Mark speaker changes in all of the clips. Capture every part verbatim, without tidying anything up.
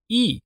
Speaker 1: И.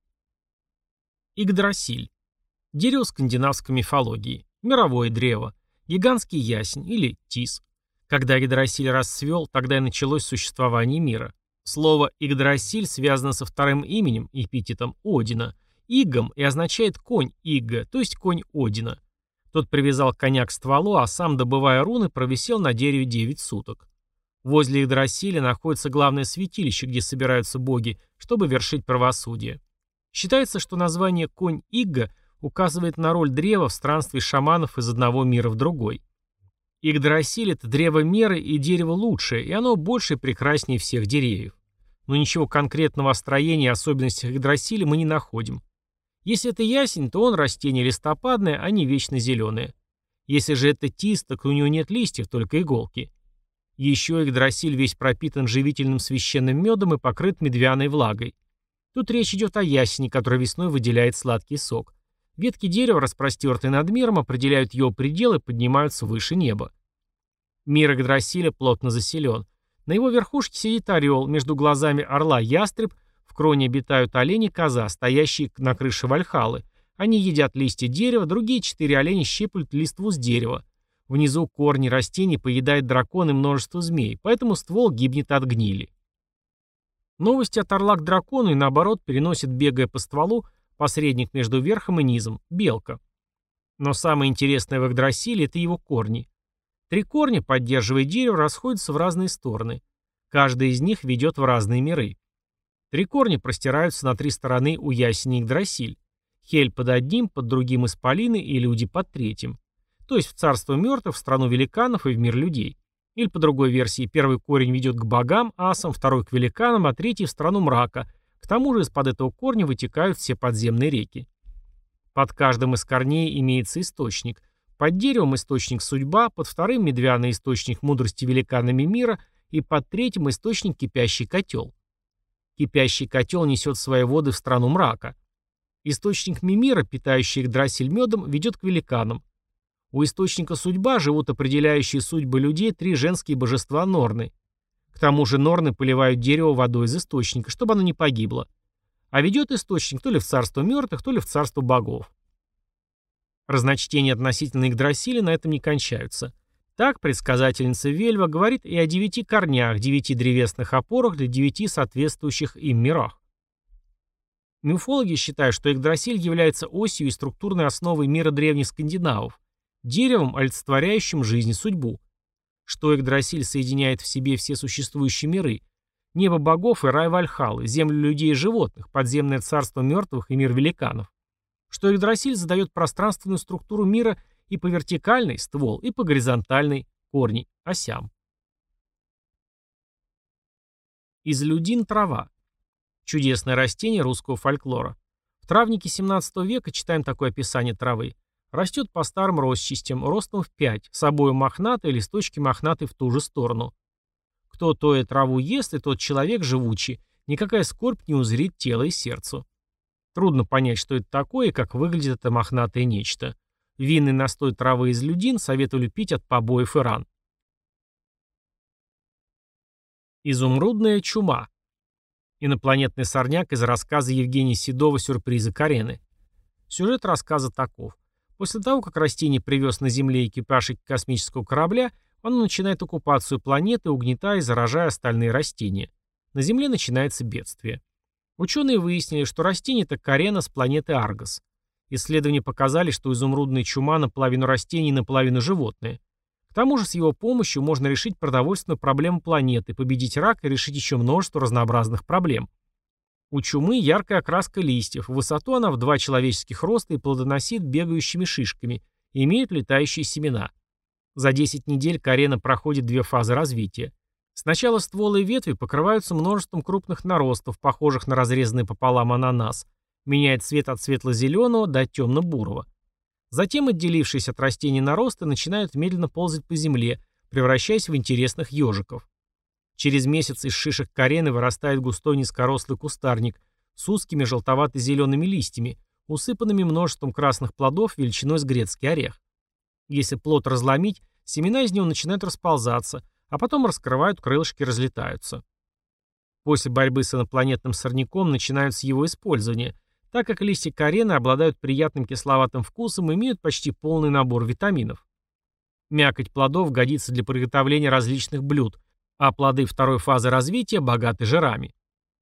Speaker 1: Игдрасиль. Дерево скандинавской мифологии. Мировое древо. Гигантский ясень или тис. Когда Игдрасиль расцвел, тогда и началось существование мира. Слово Игдрасиль связано со вторым именем, эпитетом Одина, Иггом, и означает конь Игга, то есть конь Одина. Тот привязал коня к стволу, а сам, добывая руны, провисел на дереве девять суток. Возле Игдрасиля находится главное святилище, где собираются боги, чтобы вершить правосудие. Считается, что название «конь Игга» указывает на роль древа в странстве шаманов из одного мира в другой. Игдрасиль — это древо меры и дерево лучшее, и оно больше и прекраснее всех деревьев. Но ничего конкретного о строении и особенностях Игдрасиля мы не находим. Если это ясень, то он растение листопадное, а не вечно зеленое. Если же это тис, то у него нет листьев, только иголки. Еще Игдрасиль весь пропитан живительным священным медом и покрыт медвяной влагой. Тут речь идет о ясени, который весной выделяет сладкий сок. Ветки дерева, распростертые над миром, определяют его пределы и поднимаются выше неба. Мир Игдрасиля плотно заселен. На его верхушке сидит орел, между глазами орла ястреб, в кроне обитают олени и коза, стоящие на крыше Вальхаллы. Они едят листья дерева, другие четыре оленя щиплют листву с дерева. Внизу корни растений поедает дракон и множество змей, поэтому ствол гибнет от гнили. Новости от орла к дракону и наоборот переносит, бегая по стволу, посредник между верхом и низом, белка. Но самое интересное в Игдрасиле — это его корни. Три корня, поддерживая дерево, расходятся в разные стороны. Каждый из них ведет в разные миры. Три корня простираются на три стороны у ясени Игдрасиль. Хель под одним, под другим исполины и люди под третьим. То есть в царство мертвых, в страну великанов и в мир людей. Или по другой версии, первый корень ведет к богам, асам, второй к великанам, а третий в страну мрака. К тому же из-под этого корня вытекают все подземные реки. Под каждым из корней имеется источник. Под деревом источник судьба, под вторым медвяный источник мудрости великанами мира и под третьим источник кипящий котел. Кипящий котел несет свои воды в страну мрака. Источник Мимира, питающий Игдрасиль медом, ведет к великанам. У источника судьба живут определяющие судьбы людей три женские божества Норны. К тому же Норны поливают дерево водой из источника, чтобы оно не погибло. А ведет источник то ли в царство мертвых, то ли в царство богов. Разночтения относительно Игдрасиля на этом не кончаются. Так предсказательница Вельва говорит и о девяти корнях, девяти древесных опорах для девяти соответствующих им мирах. Мифологи считают, что Игдрасиль является осью и структурной основой мира древних скандинавов, деревом, олицетворяющим жизнь и судьбу. Что Игдрасиль соединяет в себе все существующие миры, небо богов и рай Вальхаллы, землю людей и животных, подземное царство мертвых и мир великанов. Что Игдрасиль задает пространственную структуру мира и по вертикальной, ствол, и по горизонтальной, корни, осям. Излюдин трава. Чудесное растение русского фольклора. В травнике семнадцатого века читаем такое описание травы. Растет по старым росчастям, ростом в пять, с обоим мохнатой, листочки мохнаты в ту же сторону. Кто тою траву ест, и тот человек живучий, никакая скорбь не узрит тело и сердцу. Трудно понять, что это такое и как выглядит это мохнатое нечто. Винный настой травы излюдин советую пить от побоев и ран. Изумрудная чума. Инопланетный сорняк из рассказа Евгения Седова «Сюрпризы Карены». Сюжет рассказа таков. После того, как растение привез на Земле экипаж космического корабля, оно начинает оккупацию планеты, угнетая и заражая остальные растения. На Земле начинается бедствие. Ученые выяснили, что растение – это карена с планеты Аргос. Исследования показали, что изумрудная чума наполовину растений и наполовину животное. К тому же с его помощью можно решить продовольственную проблему планеты, победить рак и решить еще множество разнообразных проблем. У чумы яркая окраска листьев, в высоту она в два человеческих роста и плодоносит бегающими шишками, и имеет летающие семена. За десять недель карена проходит две фазы развития. Сначала стволы и ветви покрываются множеством крупных наростов, похожих на разрезанный пополам ананас, меняет цвет от светло-зеленого до темно-бурого. Затем отделившиеся от растений наросты начинают медленно ползать по земле, превращаясь в интересных ежиков. Через месяц из шишек карены вырастает густой низкорослый кустарник с узкими желтовато-зелеными листьями, усыпанными множеством красных плодов величиной с грецкий орех. Если плод разломить, семена из него начинают расползаться, а потом раскрывают крылышки и разлетаются. После борьбы с инопланетным сорняком начинаются его использование, так как листья корены обладают приятным кисловатым вкусом и имеют почти полный набор витаминов. Мякоть плодов годится для приготовления различных блюд, а плоды второй фазы развития богаты жирами.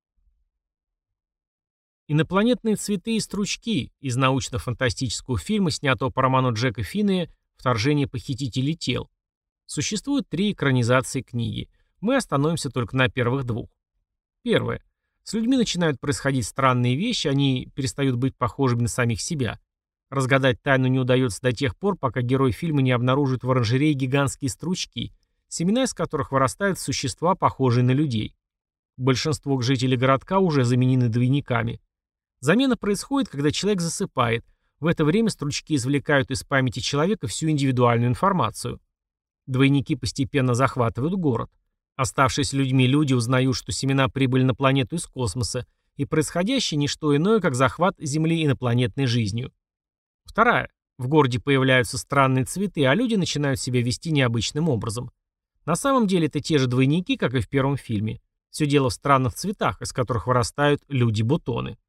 Speaker 1: Инопланетные цветы и стручки из научно-фантастического фильма, снятого по роману Джека Финнея «Вторжение похитителей тел». Существует три экранизации книги. Мы остановимся только на первых двух. Первое. С людьми начинают происходить странные вещи, они перестают быть похожими на самих себя. Разгадать тайну не удается до тех пор, пока герой фильма не обнаружит в оранжерее гигантские стручки, семена из которых вырастают существа, похожие на людей. Большинство жителей городка уже заменены двойниками. Замена происходит, когда человек засыпает. В это время стручки извлекают из памяти человека всю индивидуальную информацию. Двойники постепенно захватывают город. Оставшись людьми, люди узнают, что семена прибыли на планету из космоса, и происходящее не что иное, как захват Земли инопланетной жизнью. Вторая. В городе появляются странные цветы, а люди начинают себя вести необычным образом. На самом деле это те же двойники, как и в первом фильме. Все дело в странных цветах, из которых вырастают люди-бутоны.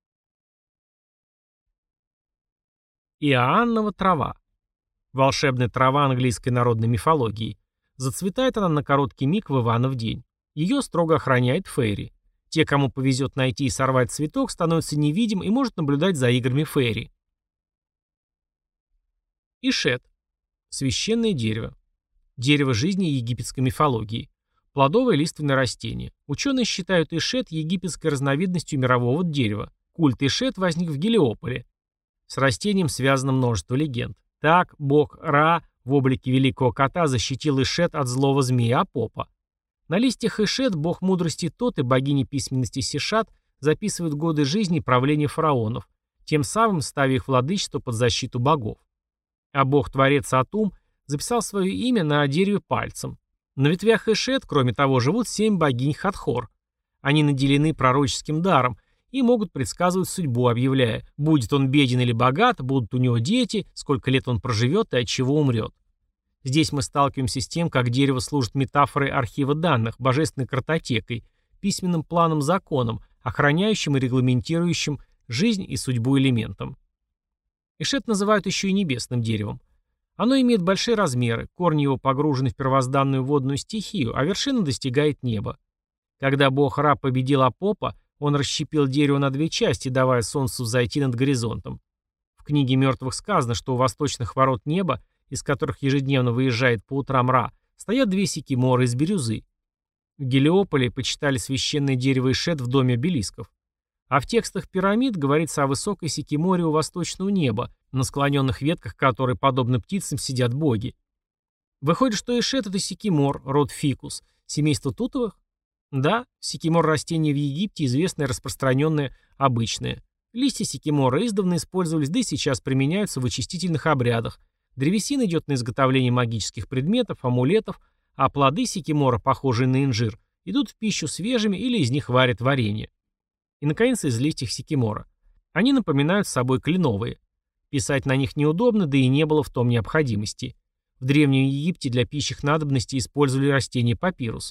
Speaker 1: Иоаннова трава. Волшебная трава английской народной мифологии. Зацветает она на короткий миг в Иванов день. Ее строго охраняет Фейри. Те, кому повезет найти и сорвать цветок, становятся невидим и может наблюдать за играми Фейри. Ишет. Священное дерево. Дерево жизни египетской мифологии. Плодовое лиственное растение. Ученые считают ишет египетской разновидностью мирового дерева. Культ ишет возник в Гелиополе. С растением связано множество легенд. Так, бог Ра в облике великого кота защитил ишет от злого змея Апопа. На листьях ишет бог мудрости Тот и богиня письменности Сишат записывают годы жизни и правления фараонов, тем самым ставя их владычество под защиту богов. А бог-творец Атум записал свое имя на дереве пальцем. На ветвях ишет, кроме того, живут семь богинь Хатхор. Они наделены пророческим даром и могут предсказывать судьбу, объявляя, будет он беден или богат, будут у него дети, сколько лет он проживет и от чего умрет. Здесь мы сталкиваемся с тем, как дерево служит метафорой архива данных, божественной картотекой, письменным планом-законом, охраняющим и регламентирующим жизнь и судьбу элементам. Ишет называют еще и небесным деревом. Оно имеет большие размеры, корни его погружены в первозданную водную стихию, а вершина достигает неба. Когда бог Ра победил Апопа, он расщепил дерево на две части, давая солнцу взойти над горизонтом. В книге мертвых сказано, что у восточных ворот неба, из которых ежедневно выезжает по утрам Ра, стоят две сикиморы из бирюзы. В Гелиополе почитали священное дерево ишет в доме обелисков. А в текстах пирамид говорится о высокой сикиморе у восточного неба, на склоненных ветках которой, подобно птицам, сидят боги. Выходит, что ишет — это сикимор, род фикус, семейство тутовых? Да, сикимор — растение в Египте, известное, распространенное, обычное. Листья сикимора издавна использовались, да и сейчас применяются в очистительных обрядах. Древесина идет на изготовление магических предметов, амулетов, а плоды сикимора, похожие на инжир, идут в пищу свежими или из них варят варенье. И, наконец, из листьев сикимора. Они напоминают собой кленовые. Писать на них неудобно, да и не было в том необходимости. В Древнем Египте для пищих надобностей использовали растение папирус.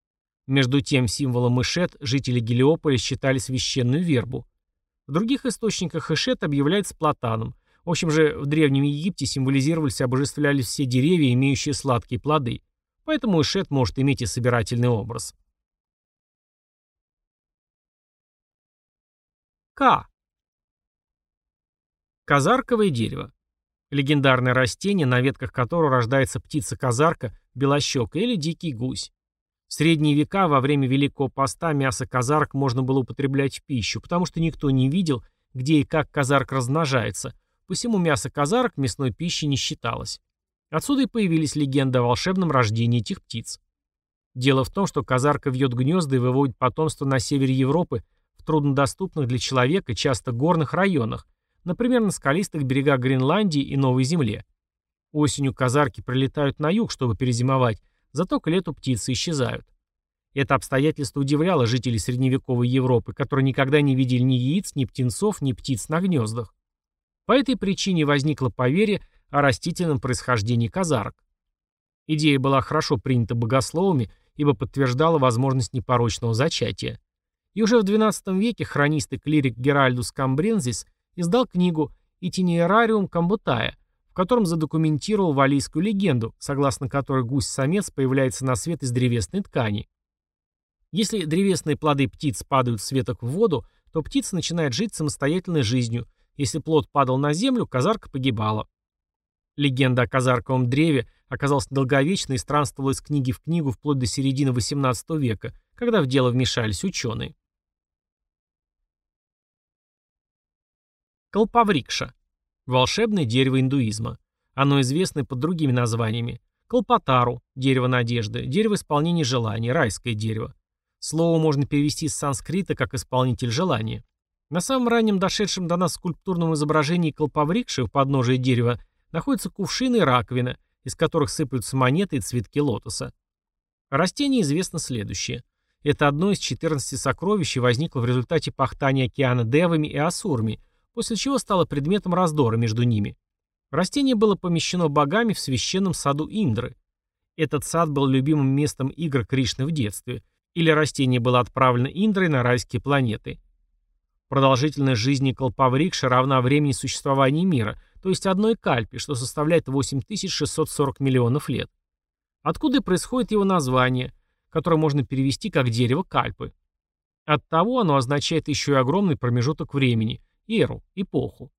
Speaker 1: Между тем, символом ишет жители Гелиополя считали священную вербу. В других источниках ишет объявляется платаном. В общем же, в Древнем Египте символизировались и обожествлялись все деревья, имеющие сладкие плоды. Поэтому ишет может иметь и собирательный образ. К. Казарковое дерево. Легендарное растение, на ветках которого рождается птица-казарка, белощека или дикий гусь. В средние века во время Великого Поста мясо казарок можно было употреблять в пищу, потому что никто не видел, где и как казарк размножается, посему мясо казарок мясной пищей не считалось. Отсюда и появились легенды о волшебном рождении этих птиц. Дело в том, что казарка вьет гнезда и выводит потомство на севере Европы в труднодоступных для человека, часто горных районах, например, на скалистых берегах Гренландии и Новой Земле. Осенью казарки прилетают на юг, чтобы перезимовать, зато к лету птицы исчезают. Это обстоятельство удивляло жителей средневековой Европы, которые никогда не видели ни яиц, ни птенцов, ни птиц на гнездах. По этой причине возникло поверье о растительном происхождении казарок. Идея была хорошо принята богословами ибо подтверждало возможность непорочного зачатия. И уже в двенадцатом веке хронист и клирик Геральдус Камбрензис издал книгу «Itinerarium Камбутая», в котором задокументировал валлийскую легенду, согласно которой гусь-самец появляется на свет из древесной ткани. Если древесные плоды птиц падают с веток в воду, то птица начинает жить самостоятельной жизнью. Если плод падал на землю, казарка погибала. Легенда о казарковом древе оказалась долговечной и странствовала из книги в книгу вплоть до середины восемнадцатого века, когда в дело вмешались ученые. Калпаврикша. Волшебное дерево индуизма. Оно известно под другими названиями. Калпатару – дерево надежды, дерево исполнения желаний, райское дерево. Слово можно перевести с санскрита как «исполнитель желания». На самом раннем дошедшем до нас скульптурном изображении калпаврикши у подножия дерева находятся кувшины и раковина, из которых сыплются монеты и цветки лотоса. О растении известно следующее. Это одно из четырнадцати сокровищ и возникло в результате пахтания океана девами и асурами, после чего стало предметом раздора между ними. Растение было помещено богами в священном саду Индры. Этот сад был любимым местом игр Кришны в детстве, или растение было отправлено Индрой на райские планеты. Продолжительность жизни калпаврикши равна времени существования мира, то есть одной кальпе, что составляет восемь тысяч шестьсот сорок миллионов лет. Откуда и происходит его название, которое можно перевести как «дерево кальпы». Оттого оно означает еще и огромный промежуток времени – эру, эпоху.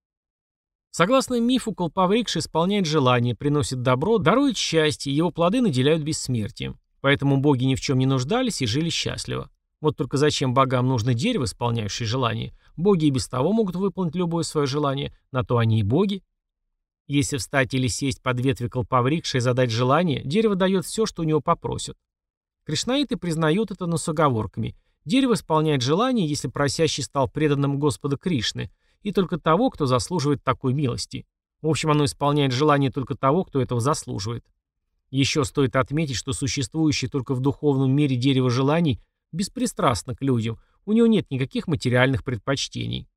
Speaker 1: Согласно мифу, калпаврикша исполняет желания, приносит добро, дарует счастье, его плоды наделяют бессмертием. Поэтому боги ни в чем не нуждались и жили счастливо. Вот только зачем богам нужно дерево, исполняющее желание? Боги и без того могут выполнить любое свое желание, на то они и боги. Если встать или сесть под ветви калпаврикши и задать желание, дерево дает все, что у него попросят. Кришнаиты признают это, но с оговорками. Дерево исполняет желание, если просящий стал преданным Господа Кришны, и только того, кто заслуживает такой милости. В общем, оно исполняет желание только того, кто этого заслуживает. Еще стоит отметить, что существующее только в духовном мире дерево желаний беспристрастно к людям, у него нет никаких материальных предпочтений.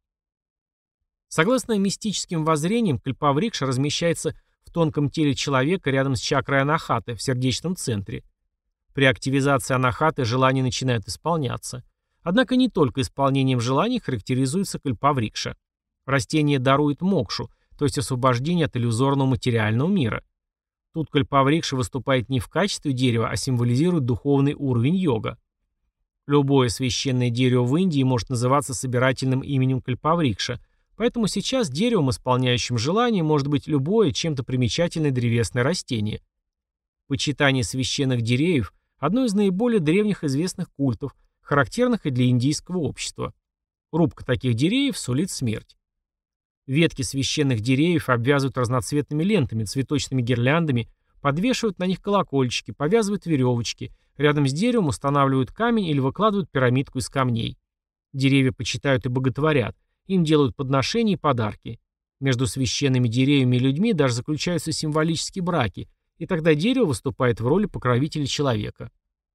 Speaker 1: Согласно мистическим воззрениям, кальпаврикша размещается в тонком теле человека рядом с чакрой анахаты в сердечном центре. При активизации анахаты желания начинают исполняться. Однако не только исполнением желаний характеризуется кальпаврикша. Растение дарует мокшу, то есть освобождение от иллюзорного материального мира. Тут кальпаврикша выступает не в качестве дерева, а символизирует духовный уровень йога. Любое священное дерево в Индии может называться собирательным именем кальпаврикша, поэтому сейчас деревом, исполняющим желание, может быть любое чем-то примечательное древесное растение. Почитание священных деревьев – одно из наиболее древних известных культов, характерных и для индийского общества. Рубка таких деревьев сулит смерть. Ветки священных деревьев обвязывают разноцветными лентами, цветочными гирляндами, подвешивают на них колокольчики, повязывают веревочки, рядом с деревом устанавливают камень или выкладывают пирамидку из камней. Деревья почитают и боготворят, им делают подношения и подарки. Между священными деревьями и людьми даже заключаются символические браки, и тогда дерево выступает в роли покровителя человека.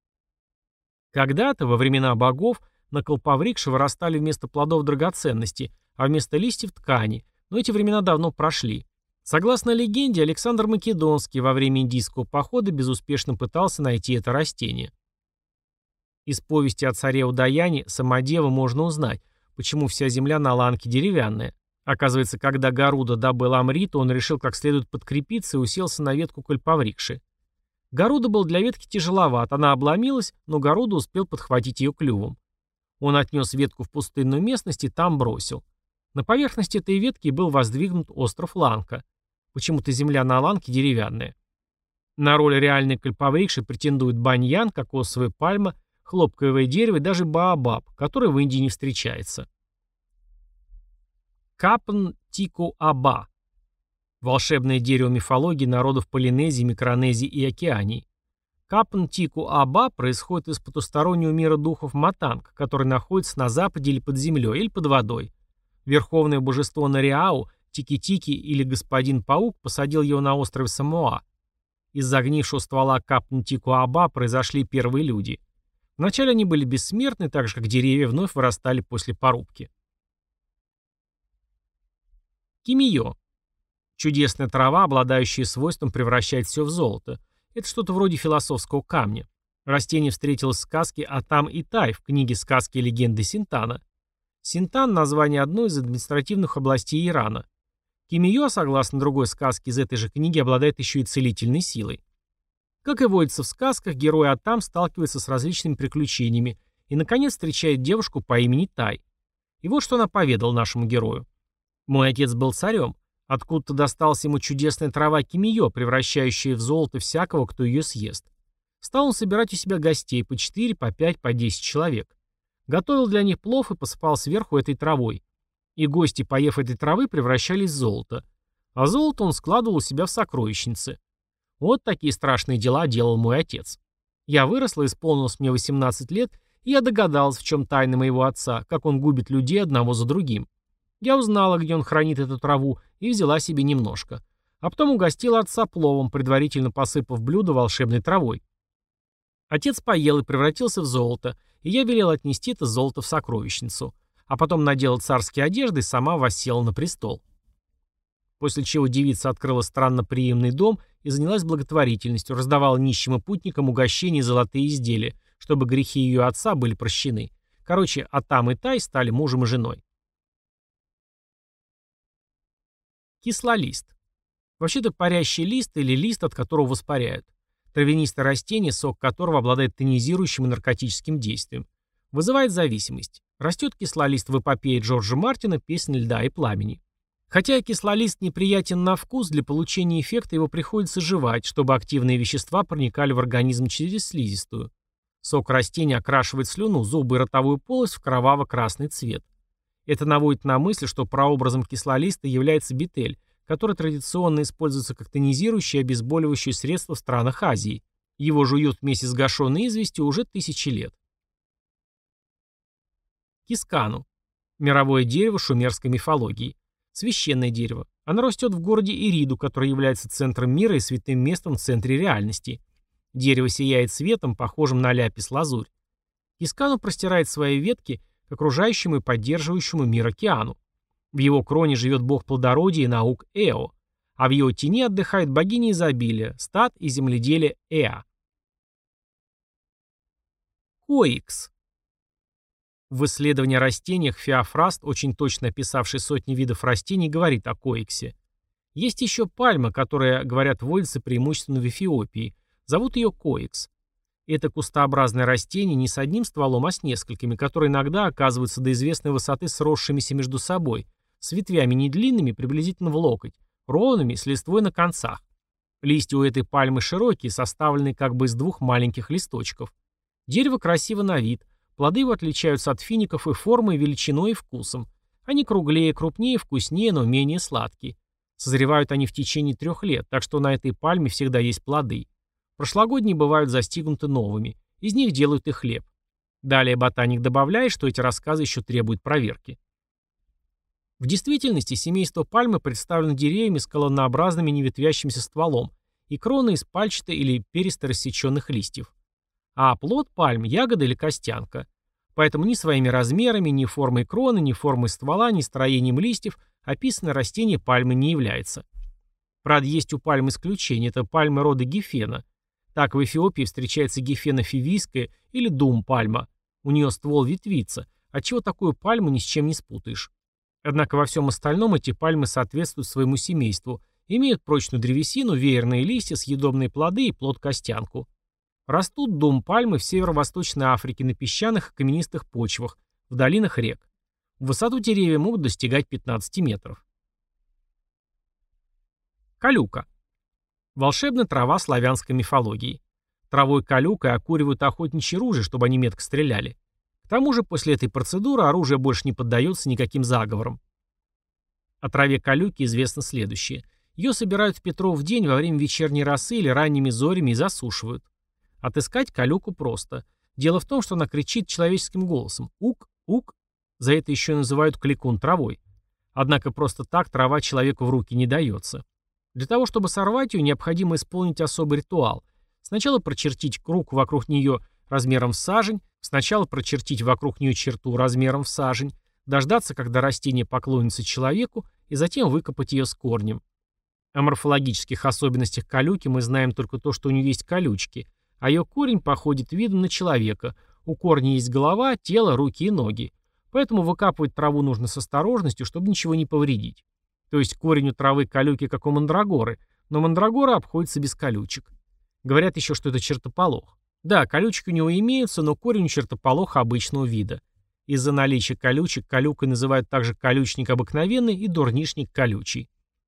Speaker 1: Когда-то, во времена богов, на калпаврикше вырастали вместо плодов драгоценности, а вместо листьев ткани, но эти времена давно прошли. Согласно легенде, Александр Македонский во время индийского похода безуспешно пытался найти это растение. Из повести о царе Удаяне Самодева можно узнать, почему вся земля на Ланке деревянная. Оказывается, когда Гаруда добыл амриту, он решил как следует подкрепиться и уселся на ветку кальпаврикши. Гаруда был для ветки тяжеловат, она обломилась, но Гаруда успел подхватить ее клювом. Он отнес ветку в пустынную местность и там бросил. На поверхности этой ветки был воздвигнут остров Ланка. Почему-то земля на Ланке деревянная. На роль реальной кальпаврикши претендуют баньян, кокосовая пальма, хлопковое дерево и даже баобаб, который в Индии не встречается. Капн-тику-аба. Волшебное дерево мифологии народов Полинезии, Микронезии и Океании. Капн-тику-аба происходит из потустороннего мира духов Матанг, который находится на западе или под землей, или под водой. Верховное божество Нариау, Тики-Тики или Господин Паук посадил его на острове Самоа. Из загнившего ствола Капн-тику-аба произошли первые люди. Вначале они были бессмертны, так же как деревья вновь вырастали после порубки. Кимиё. Чудесная трава, обладающая свойством превращать все в золото. Это что-то вроде философского камня. Растение встретилось в сказке «Атам и Тай» в книге «Сказки и легенды Синтана». Синтан – название одной из административных областей Ирана. Кимиё, согласно другой сказке из этой же книги, обладает еще и целительной силой. Как и водится в сказках, герой Атам сталкивается с различными приключениями и, наконец, встречает девушку по имени Тай. И вот что она поведала нашему герою. «Мой отец был царем. Откуда-то досталась ему чудесная трава кимиё, превращающая в золото всякого, кто ее съест. Стал он собирать у себя гостей по четыре, по пять, по десять человек. Готовил для них плов и посыпал сверху этой травой. И гости, поев этой травы, превращались в золото. А золото он складывал у себя в сокровищнице. Вот такие страшные дела делал мой отец. Я выросла, исполнилось мне восемнадцать лет, и я догадалась, в чем тайна моего отца, как он губит людей одного за другим. Я узнала, где он хранит эту траву, и взяла себе немножко. А потом угостила отца пловом, предварительно посыпав блюдо волшебной травой. Отец поел и превратился в золото, и я велел отнести это золото в сокровищницу. А потом надела царские одежды и сама воссела на престол. После чего девица открыла странноприимный дом и занялась благотворительностью, раздавала нищим и путникам угощения и золотые изделия, чтобы грехи ее отца были прощены. Короче, Атам и Тай стали мужем и женой. Кислолист. Вообще-то парящий лист или лист, от которого воспаряют. Травянистое растение, сок которого обладает тонизирующим и наркотическим действием. Вызывает зависимость. Растет кислолист в эпопее Джорджа Мартина «Песнь льда и пламени». Хотя кислолист неприятен на вкус, для получения эффекта его приходится жевать, чтобы активные вещества проникали в организм через слизистую. Сок растения окрашивает слюну, зубы и ротовую полость в кроваво-красный цвет. Это наводит на мысль, что прообразом кислолиста является бетель, который традиционно используется как тонизирующее и обезболивающее средство в странах Азии. Его жуют вместе с гашеной известью уже тысячи лет. Кискану. Мировое дерево шумерской мифологии. Священное дерево. Оно растет в городе Ириду, который является центром мира и святым местом в центре реальности. Дерево сияет светом, похожим на ляпис-лазурь. Кискану простирает свои ветки к окружающему и поддерживающему мир океану. В его кроне живет бог плодородия и наук Эо, а в его тени отдыхает богиня изобилия, стад и земледелия Эа. Коикс. В исследовании о растениях Феофраст, очень точно описавший сотни видов растений, говорит о коиксе. Есть еще пальма, которая, говорят, водится преимущественно в Эфиопии. Зовут ее коикс. Это кустообразное растение не с одним стволом, а с несколькими, которые иногда оказываются до известной высоты сросшимися между собой, с ветвями не длинными, приблизительно в локоть, ровными, с листвой на концах. Листья у этой пальмы широкие, составленные как бы из двух маленьких листочков. Дерево красиво на вид. Плоды его отличаются от фиников и формой, величиной и вкусом. Они круглее, крупнее, вкуснее, но менее сладкие. Созревают они в течение трех лет, так что на этой пальме всегда есть плоды. Прошлогодние бывают застигнуты новыми. Из них делают и хлеб. Далее ботаник добавляет, что эти рассказы еще требуют проверки. В действительности семейство пальмы представлено деревьями с колоннообразными неветвящимся стволом и кроной из пальчатой или перисто рассеченных листьев. А плод пальм – ягода или костянка. Поэтому ни своими размерами, ни формой кроны, ни формой ствола, ни строением листьев описанное растение пальмы не является. Правда, есть у пальм исключение – это пальмы рода гифена. Так в Эфиопии встречается гифена фивийская или дум-пальма. У нее ствол ветвится, отчего такую пальму ни с чем не спутаешь. Однако во всем остальном эти пальмы соответствуют своему семейству, имеют прочную древесину, веерные листья, съедобные плоды и плод-костянку. Растут дум-пальмы в северо-восточной Африке на песчаных и каменистых почвах, в долинах рек. В высоту деревья могут достигать пятнадцати метров. Калюка. Волшебная трава славянской мифологии. Травой калюкой окуривают охотничьи ружья, чтобы они метко стреляли. К тому же после этой процедуры оружие больше не поддается никаким заговорам. О траве калюки известно следующее. Ее собирают в Петров день во время вечерней росы или ранними зорями и засушивают. Отыскать калюку просто. Дело в том, что она кричит человеческим голосом «ук, ук». За это еще называют кликун травой. Однако просто так трава человеку в руки не дается. Для того, чтобы сорвать ее, необходимо исполнить особый ритуал. Сначала прочертить круг вокруг нее размером в сажень, сначала прочертить вокруг нее черту размером в сажень, дождаться, когда растение поклонится человеку, и затем выкопать ее с корнем. О морфологических особенностях калюки мы знаем только то, что у нее есть колючки, а ее корень походит видом на человека. У корня есть голова, тело, руки и ноги. Поэтому выкапывать траву нужно с осторожностью, чтобы ничего не повредить. То есть корень у травы колючий, как у мандрагоры, но мандрагора обходится без колючек. Говорят еще, что это чертополох. Да, колючки у него имеются, но корень у чертополоха обычного вида. Из-за наличия колючек колюкой называют также колючник обыкновенный и дурнишник колючий.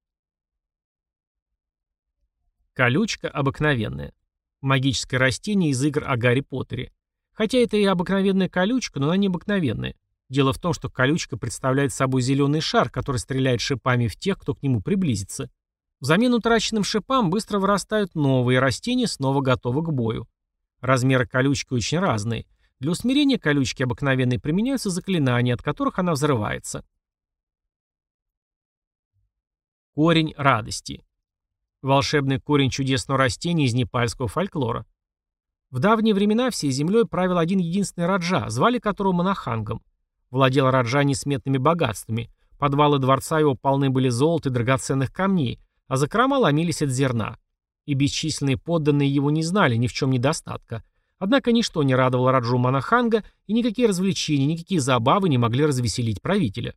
Speaker 1: Колючка обыкновенная. Магическое растение из игр о Гарри Поттере. Хотя это и обыкновенная колючка, но она не обыкновенная. Дело в том, что колючка представляет собой зеленый шар, который стреляет шипами в тех, кто к нему приблизится. Взамен утраченным шипам быстро вырастают новые, растения снова готовы к бою. Размеры колючки очень разные. Для усмирения колючки обыкновенной применяются заклинания, от которых она взрывается. Корень радости. Волшебный корень чудесного растения из непальского фольклора. В давние времена всей землей правил один единственный раджа, звали которого Монахангом. Владел раджа несметными богатствами. Подвалы дворца его полны были золота и драгоценных камней, а закрома ломились от зерна. И бесчисленные подданные его не знали ни в чем недостатка. Однако ничто не радовало раджу Монаханга, и никакие развлечения, никакие забавы не могли развеселить правителя.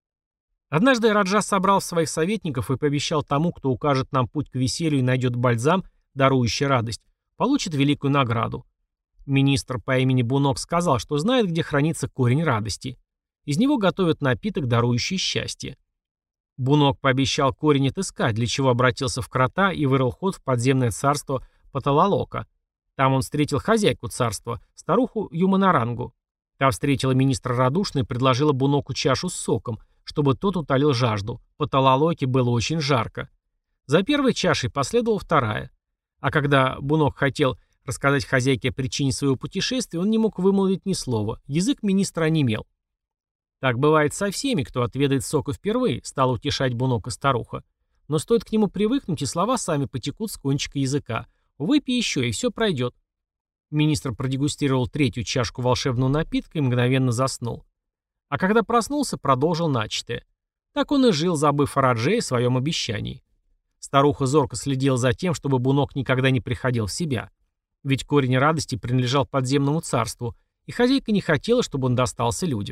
Speaker 1: Однажды раджа собрал своих советников и пообещал тому, кто укажет нам путь к веселью и найдет бальзам, дарующий радость, получит великую награду. Министр по имени Бунок сказал, что знает, где хранится корень радости. Из него готовят напиток, дарующий счастье. Бунок пообещал корень отыскать, для чего обратился в крота и вырыл ход в подземное царство Паталалока. Там он встретил хозяйку царства, старуху Юманарангу. Та встретила министра радушно и предложила Буноку чашу с соком, чтобы тот утолил жажду. По Талалоке было очень жарко. За первой чашей последовала вторая. А когда Бунок хотел рассказать хозяйке о причине своего путешествия, он не мог вымолвить ни слова. Язык министра онемел. «Так бывает со всеми, кто отведает сока впервые», — стала утешать Бунока старуха. «Но стоит к нему привыкнуть, и слова сами потекут с кончика языка. Выпей еще, и все пройдет». Министр продегустировал третью чашку волшебного напитка и мгновенно заснул. А когда проснулся, продолжил начатое. Так он и жил, забыв о радже и своем обещании. Старуха зорко следила за тем, чтобы Бунок никогда не приходил в себя. Ведь корень радости принадлежал подземному царству, и хозяйка не хотела, чтобы он достался людям.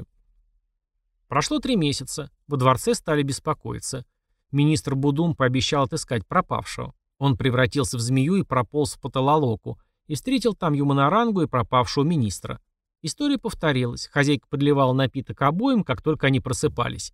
Speaker 1: Прошло три месяца. Во дворце стали беспокоиться. Министр Будум пообещал отыскать пропавшего. Он превратился в змею и прополз в Паталалоку, и встретил там Юманарангу и пропавшего министра. История повторилась. Хозяйка подливала напиток обоим, как только они просыпались.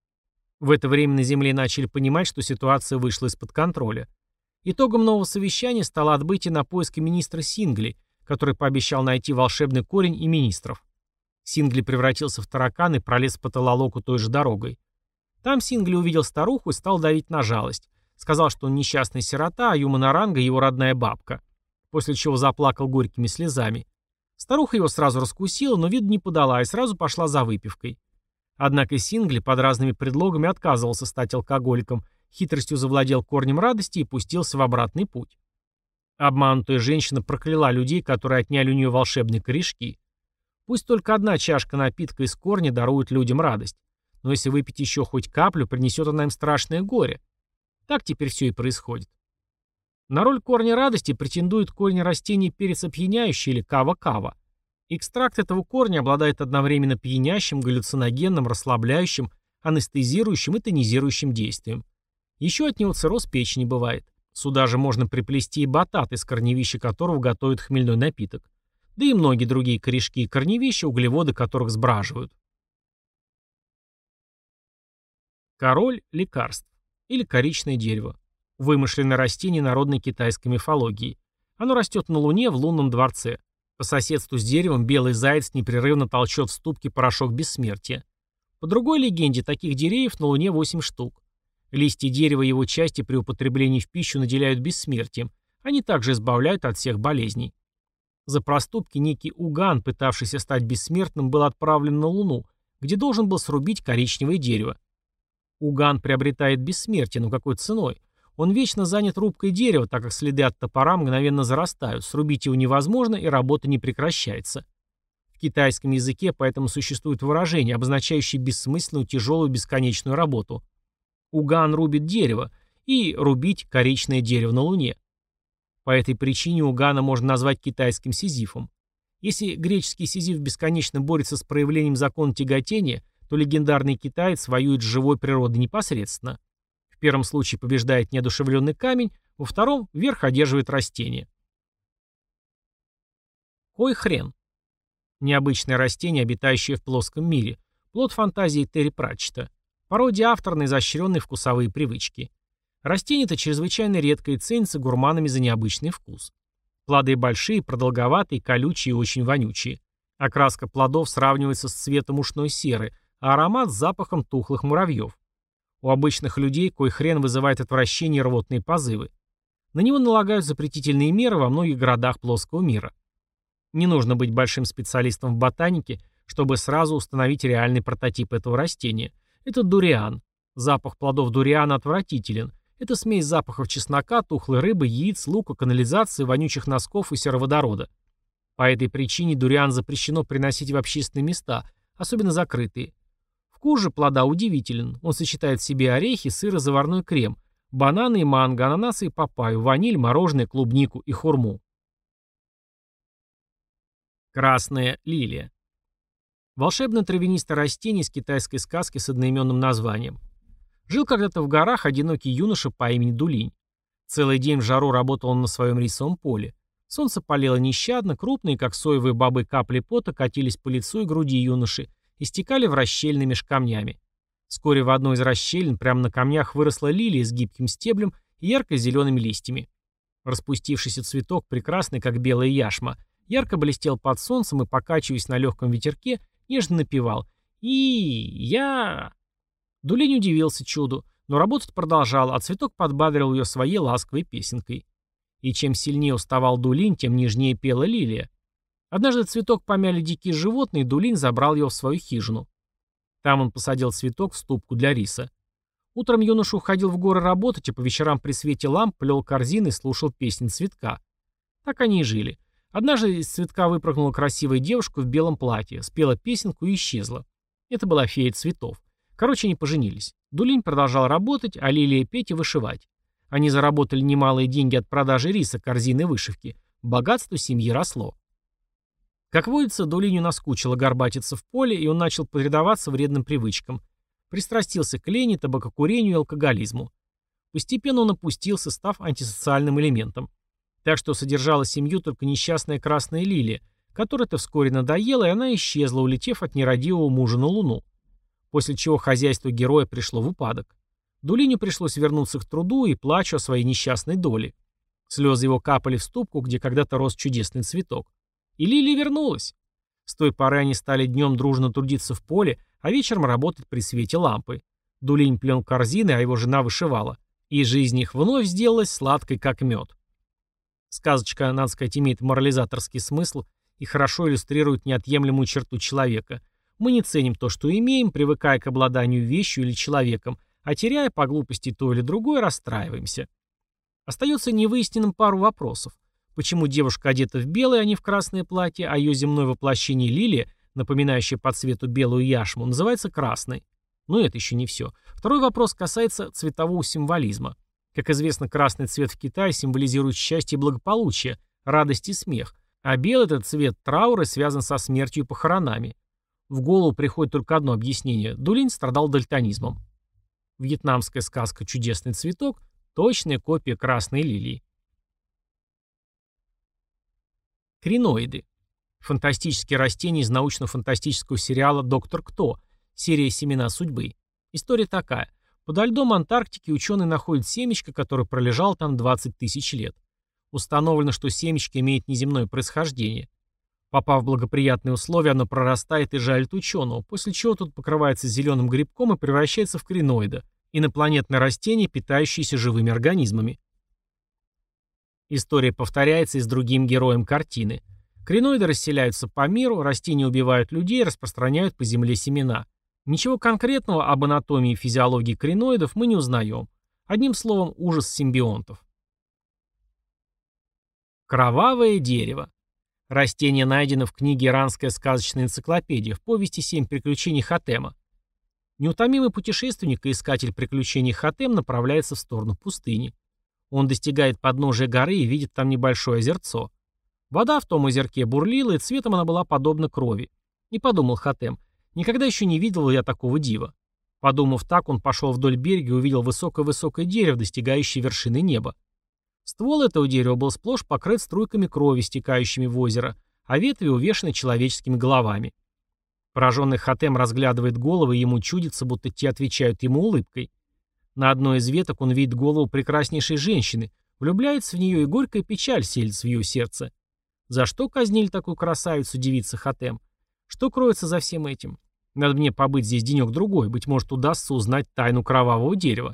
Speaker 1: В это время на земле начали понимать, что ситуация вышла из-под контроля. Итогом нового совещания стало отбытие на поиски министра Сингли, который пообещал найти волшебный корень и министров. Сингли превратился в таракан и пролез по Талалоку той же дорогой. Там Сингли увидел старуху и стал давить на жалость. Сказал, что он несчастный сирота, а Юманаранга его родная бабка. После чего заплакал горькими слезами. Старуха его сразу раскусила, но виду не подала и сразу пошла за выпивкой. Однако Сингли под разными предлогами отказывался стать алкоголиком, хитростью завладел корнем радости и пустился в обратный путь. Обманутая женщина прокляла людей, которые отняли у нее волшебные корешки. Пусть только одна чашка напитка из корня дарует людям радость, но если выпить еще хоть каплю, принесет она им страшное горе. Так теперь все и происходит. На роль корня радости претендует корень растения перец опьяняющий или кава-кава. Экстракт этого корня обладает одновременно пьянящим, галлюциногенным, расслабляющим, анестезирующим и тонизирующим действием. Еще от него цирроз печени бывает. Сюда же можно приплести и батат, из корневища которого готовят хмельной напиток. Да и многие другие корешки и корневища, углеводы которых сбраживают. Король лекарств или коричное дерево. Вымышленное растение народной китайской мифологии. Оно растет на Луне в лунном дворце. По соседству с деревом белый заяц непрерывно толчет в ступке порошок бессмертия. По другой легенде, таких деревьев на Луне восемь штук. Листья дерева и его части при употреблении в пищу наделяют бессмертием. Они также избавляют от всех болезней. За проступки некий Уган, пытавшийся стать бессмертным, был отправлен на Луну, где должен был срубить коричневое дерево. Уган приобретает бессмертие, но какой ценой? Он вечно занят рубкой дерева, так как следы от топора мгновенно зарастают, срубить его невозможно и работа не прекращается. В китайском языке поэтому существует выражение, обозначающее бессмысленную тяжелую бесконечную работу. Уган рубит дерево, и рубить коричное дерево на Луне. По этой причине Угана можно назвать китайским Сизифом. Если греческий Сизиф бесконечно борется с проявлением закона тяготения, то легендарный китаец воюет с живой природой непосредственно. В первом случае побеждает неодушевленный камень, во втором верх одерживает растение. Кой-хрен. Необычное растение, обитающее в плоском мире. Плод фантазии Терри Пратчетта. Пародия автора на изощренные вкусовые привычки. Растение это чрезвычайно редкое и ценится гурманами за необычный вкус. Плоды большие, продолговатые, колючие и очень вонючие. Окраска плодов сравнивается с цветом ушной серы, а аромат с запахом тухлых муравьев. У обычных людей кой-хрен вызывает отвращение и рвотные позывы. На него налагают запретительные меры во многих городах плоского мира. Не нужно быть большим специалистом в ботанике, чтобы сразу установить реальный прототип этого растения. Это дуриан. Запах плодов дуриана отвратителен. Это смесь запахов чеснока, тухлой рыбы, яиц, лука, канализации, вонючих носков и сероводорода. По этой причине дуриан запрещено приносить в общественные места, особенно закрытые. Вкус же плода удивителен. Он сочетает в себе орехи, сыр и заварной крем, бананы и манго, ананасы и папайю, ваниль, мороженое, клубнику и хурму. Красная лилия. Волшебное травянистое растение из китайской сказки с одноименным названием. Жил когда-то в горах одинокий юноша по имени Дулинь. Целый день в жару работал он на своем рисовом поле. Солнце палило нещадно, крупные, как соевые бобы, капли пота катились по лицу и груди юноши и стекали в расщелины меж камнями. Вскоре в одной из расщелин прямо на камнях выросла лилия с гибким стеблем и ярко-зелеными листьями. Распустившийся цветок, прекрасный, как белая яшма, ярко блестел под солнцем и, покачиваясь на легком ветерке, нежно напевал «И я...». Дулинь удивился чуду, но работать продолжал, а цветок подбадривал ее своей ласковой песенкой. И чем сильнее уставал Дулинь, тем нежнее пела лилия. Однажды цветок помяли дикие животные, и Дулинь забрал его в свою хижину. Там он посадил цветок в ступку для риса. Утром юноша уходил в горы работать, а по вечерам при свете ламп плел корзины и слушал песни цветка. Так они и жили. Однажды из цветка выпрыгнула красивая девушка в белом платье, спела песенку и исчезла. Это была фея цветов. Короче, они поженились. Дулинь продолжал работать, а Лилия петь и вышивать. Они заработали немалые деньги от продажи риса, корзины и вышивки. Богатство семьи росло. Как водится, Дулиню наскучило горбатиться в поле, и он начал предаваться вредным привычкам. Пристрастился к лени, табакокурению и алкоголизму. Постепенно он опустился, став антисоциальным элементом. Так что содержала семью только несчастная красная лилия, которая-то вскоре надоела, и она исчезла, улетев от нерадивого мужа на Луну. После чего хозяйство героя пришло в упадок. Дулиню пришлось вернуться к труду и плачу о своей несчастной доле. Слезы его капали в ступку, где когда-то рос чудесный цветок. И лилия вернулась. С той поры они стали днем дружно трудиться в поле, а вечером работать при свете лампы. Дулинь плел корзины, а его жена вышивала. И жизнь их вновь сделалась сладкой, как мед. Сказочка, надо сказать, имеет морализаторский смысл и хорошо иллюстрирует неотъемлемую черту человека. Мы не ценим то, что имеем, привыкая к обладанию вещью или человеком, а теряя по глупости то или другое, расстраиваемся. Остается невыясненным пару вопросов. Почему девушка одета в белое, а не в красное платье, а ее земное воплощение лилия, напоминающая по цвету белую яшму, называется красной? Но это еще не все. Второй вопрос касается цветового символизма. Как известно, красный цвет в Китае символизирует счастье и благополучие, радость и смех, а белый этот цвет траура связан со смертью и похоронами. В голову приходит только одно объяснение. Дулинь страдал дальтонизмом. Вьетнамская сказка «Чудесный цветок» – точная копия красной лилии. Криноиды. Фантастические растения из научно-фантастического сериала «Доктор Кто», серия «Семена судьбы». История такая. Подо льдом Антарктики ученые находят семечко, которое пролежало там двадцать тысяч лет. Установлено, что семечко имеет неземное происхождение. Попав в благоприятные условия, оно прорастает и жалит ученого, после чего тут покрывается зеленым грибком и превращается в криноида, инопланетное растение, питающееся живыми организмами. История повторяется и с другим героем картины. Криноиды расселяются по миру, растения убивают людей и распространяют по земле семена. Ничего конкретного об анатомии и физиологии криноидов мы не узнаем. Одним словом, ужас симбионтов. Кровавое дерево. Растение найдено в книге «Иранская сказочная энциклопедия» в повести «Семь приключений Хатема». Неутомимый путешественник и искатель приключений Хатем направляется в сторону пустыни. Он достигает подножия горы и видит там небольшое озерцо. Вода в том озерке бурлила, и цветом она была подобна крови. И подумал Хатем, никогда еще не видел я такого дива. Подумав так, он пошел вдоль берега и увидел высокое-высокое дерево, достигающее вершины неба. Ствол этого дерева был сплошь покрыт струйками крови, стекающими в озеро, а ветви увешаны человеческими головами. Пораженный Хатем разглядывает головы, и ему чудится, будто те отвечают ему улыбкой. На одной из веток он видит голову прекраснейшей женщины, влюбляется в нее, и горькая печаль селится в ее сердце. За что казнили такую красавицу, девица Хатем? Что кроется за всем этим? Надо мне побыть здесь денек-другой, быть может, удастся узнать тайну кровавого дерева.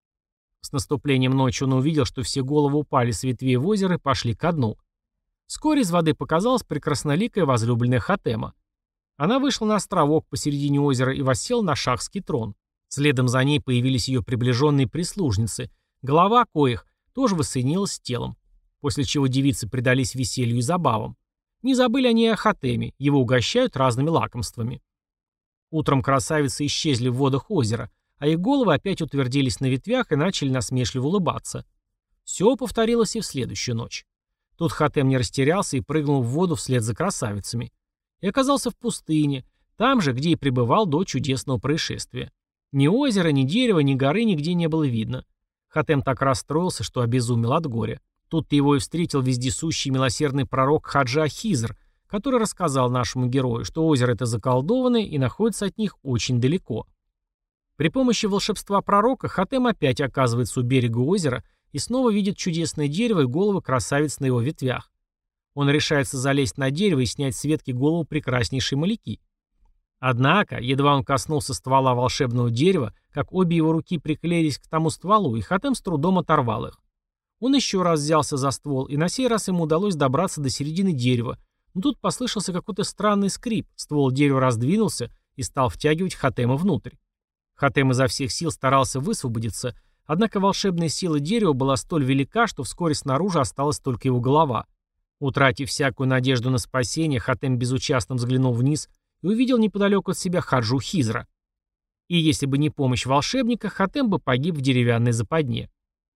Speaker 1: С наступлением ночи он увидел, что все головы упали с ветвей в озеро и пошли ко дну. Вскоре из воды показалась прекрасноликая возлюбленная Хатема. Она вышла на островок посередине озера и воссела на шахский трон. Следом за ней появились ее приближенные прислужницы, голова коих тоже воссоединилась с телом, после чего девицы предались веселью и забавам. Не забыли они и о Хатеме, его угощают разными лакомствами. Утром красавицы исчезли в водах озера, а их головы опять утвердились на ветвях и начали насмешливо улыбаться. Все повторилось и в следующую ночь. Тут Хатем не растерялся и прыгнул в воду вслед за красавицами. И оказался в пустыне, там же, где и пребывал до чудесного происшествия. Ни озера, ни дерева, ни горы нигде не было видно. Хатем так расстроился, что обезумел от горя. Тут-то его и встретил вездесущий милосердный пророк Хаджа Хизр, который рассказал нашему герою, что озеро это заколдованное и находится от них очень далеко. При помощи волшебства пророка Хатем опять оказывается у берега озера и снова видит чудесное дерево и головы красавиц на его ветвях. Он решается залезть на дерево и снять с ветки голову прекраснейшей Маляки. Однако, едва он коснулся ствола волшебного дерева, как обе его руки приклеились к тому стволу, и Хатем с трудом оторвал их. Он еще раз взялся за ствол, и на сей раз ему удалось добраться до середины дерева, но тут послышался какой-то странный скрип, ствол дерева раздвинулся и стал втягивать Хатема внутрь. Хатем изо всех сил старался высвободиться, однако волшебная сила дерева была столь велика, что вскоре снаружи осталась только его голова. Утратив всякую надежду на спасение, Хатем безучастно взглянул вниз и увидел неподалеку от себя Хаджу Хизра. И если бы не помощь волшебника, Хатем бы погиб в деревянной западне.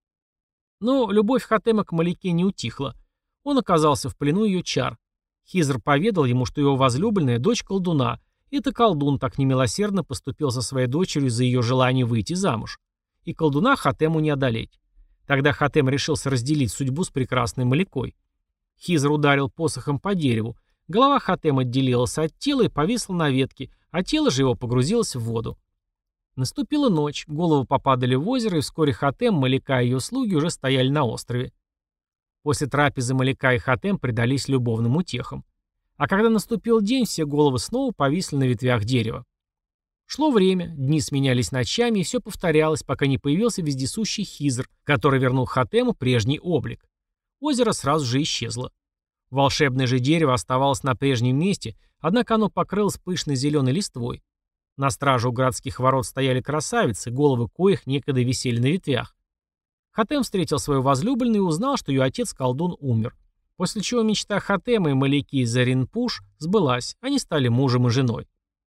Speaker 1: Но любовь Хатема к Маляке не утихла. Он оказался в плену ее чар. Хизр поведал ему, что его возлюбленная – дочь колдуна, и это колдун так немилосердно поступил со своей дочерью за ее желание выйти замуж. И колдуна Хатему не одолеть. Тогда Хатем решился разделить судьбу с прекрасной Малякой. Хизр ударил посохом по дереву. Голова Хатема отделилась от тела и повисла на ветке, а тело же его погрузилось в воду. Наступила ночь, головы попадали в озеро, и вскоре Хатем, Маляка и ее слуги уже стояли на острове. После трапезы Маляка и Хатем предались любовным утехам. А когда наступил день, все головы снова повисли на ветвях дерева. Шло время, дни сменялись ночами, и все повторялось, пока не появился вездесущий Хизр, который вернул Хатему прежний облик. Озеро сразу же исчезло. Волшебное же дерево оставалось на прежнем месте, однако оно покрылось пышной зеленой листвой. На страже у городских ворот стояли красавицы, головы коих некогда висели на ветвях. Хатем встретил свою возлюбленную и узнал, что ее отец-колдун умер. После чего мечта Хатема и Маляки Заринпуш сбылась, они стали мужем и женой.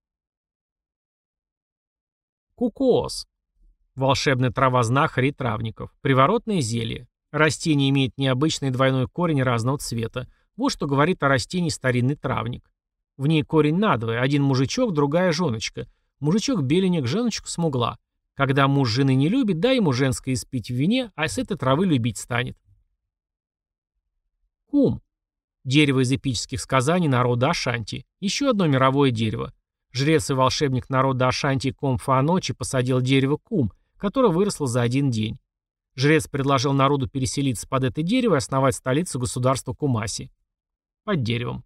Speaker 1: Кукоос. Волшебная трава знахарей и травников. Приворотное зелье. Растение имеет необычный двойной корень разного цвета. Вот что говорит о растении старинный травник. В ней корень надвое, один мужичок, другая женочка. Мужичок беленек, женочку смугла. Когда муж жены не любит, дай ему женское испить в вине, а с этой травы любить станет. Кум. Дерево из эпических сказаний народа Ашанти. Еще одно мировое дерево. Жрец и волшебник народа Ашанти Комфааночи посадил дерево Кум, которое выросло за один день. Жрец предложил народу переселиться под это дерево и основать столицу государства Кумаси. Под деревом.